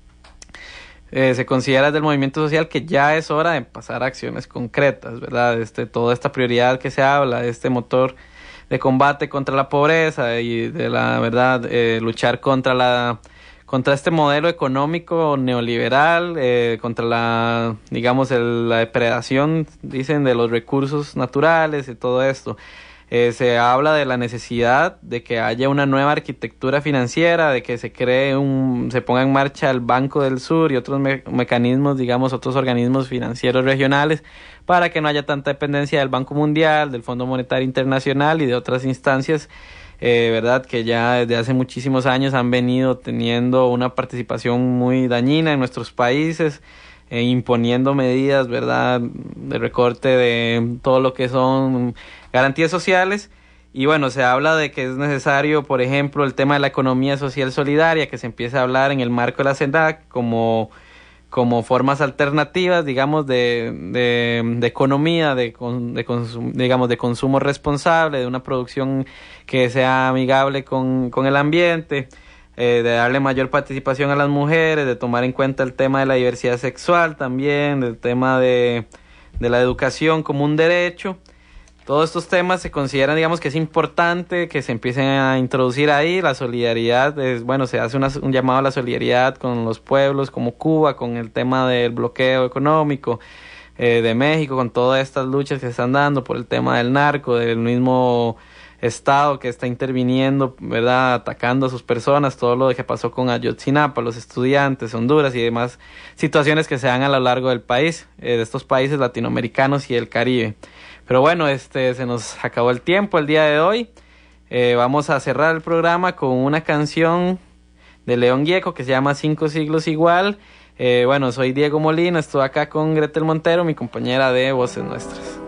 C: Eh, se considera desde el movimiento social que ya es hora de pasar a acciones concretas, ¿verdad? Este, toda esta prioridad que se habla, este motor de combate contra la pobreza y de la verdad eh, luchar contra la contra este modelo económico neoliberal, eh, contra la digamos el, la depredación, dicen, de los recursos naturales y todo esto. Eh, se habla de la necesidad de que haya una nueva arquitectura financiera, de que se cree un, se ponga en marcha el Banco del Sur y otros me- mecanismos, digamos, otros organismos financieros regionales para que no haya tanta dependencia del Banco Mundial, del Fondo Monetario Internacional y de otras instancias, eh, verdad, que ya desde hace muchísimos años han venido teniendo una participación muy dañina en nuestros países, eh, imponiendo medidas, verdad, de recorte de todo lo que son garantías sociales. Y bueno, se habla de que es necesario, por ejemplo, el tema de la economía social solidaria, que se empieza a hablar en el marco de la CELAC como, como formas alternativas, digamos, de, de, de economía, de, de consum, digamos, de consumo responsable, de una producción que sea amigable con, con el ambiente, eh, de darle mayor participación a las mujeres, de tomar en cuenta el tema de la diversidad sexual también, del tema de, de la educación como un derecho. Todos estos temas se consideran, digamos, que es importante que se empiecen a introducir ahí. La solidaridad, es, bueno, se hace una, un llamado a la solidaridad con los pueblos como Cuba, con el tema del bloqueo económico eh, de México, con todas estas luchas que se están dando por el tema del narco, del mismo Estado que está interviniendo, ¿verdad?, atacando a sus personas, todo lo que pasó con Ayotzinapa, los estudiantes, Honduras y demás situaciones que se dan a lo largo del país, eh, de estos países latinoamericanos y el Caribe. Pero bueno, este se nos acabó el tiempo el día de hoy. Eh, vamos a cerrar el programa con una canción de León Gieco que se llama Cinco Siglos Igual. Eh, bueno, soy Diego Molina, estoy acá con Gretel Montero, mi compañera de Voces Nuestras.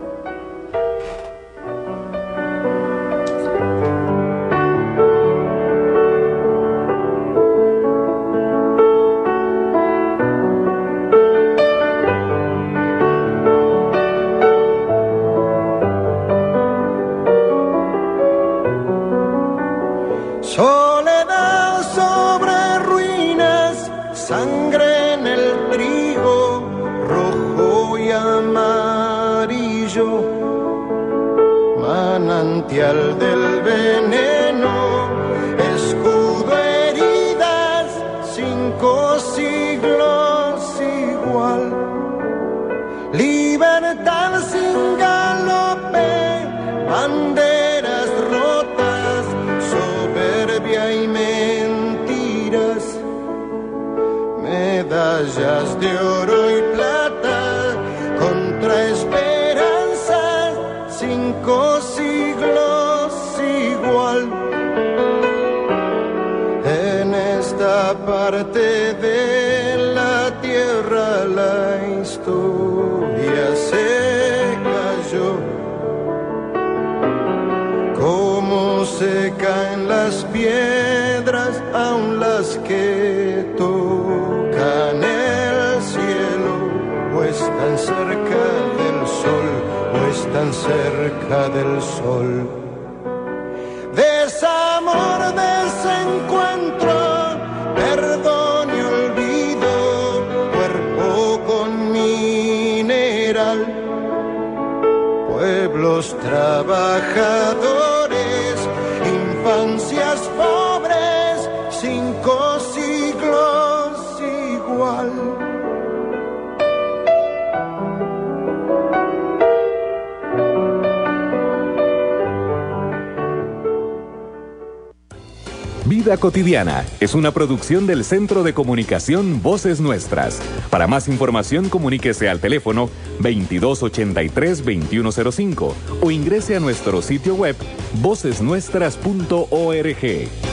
M: Soledad sobre ruinas, sangre en el trigo, rojo y amarillo, manantial del veneno, escudo, heridas, cinco siglos igual, libertad sin galope, banderas rotas, soberbia y mentiras, medallas de oro y plata, contra esperanzas, cinco siglos igual. En esta parte de la tierra la historia se cayó, como se caen las piedras, aun las que tocan el cielo o están cerca del sol. hija del sol. Desamor, desencuentro, perdón y olvido, cuerpo con mineral, pueblos trabajadores, infancias pobres, cinco siglos igual.
A: Vida Cotidiana es una producción del Centro de Comunicación Voces Nuestras. Para más información, comuníquese al teléfono veintidós ochenta y tres, veintiuno cero cinco o ingrese a nuestro sitio web voces nuestras punto org.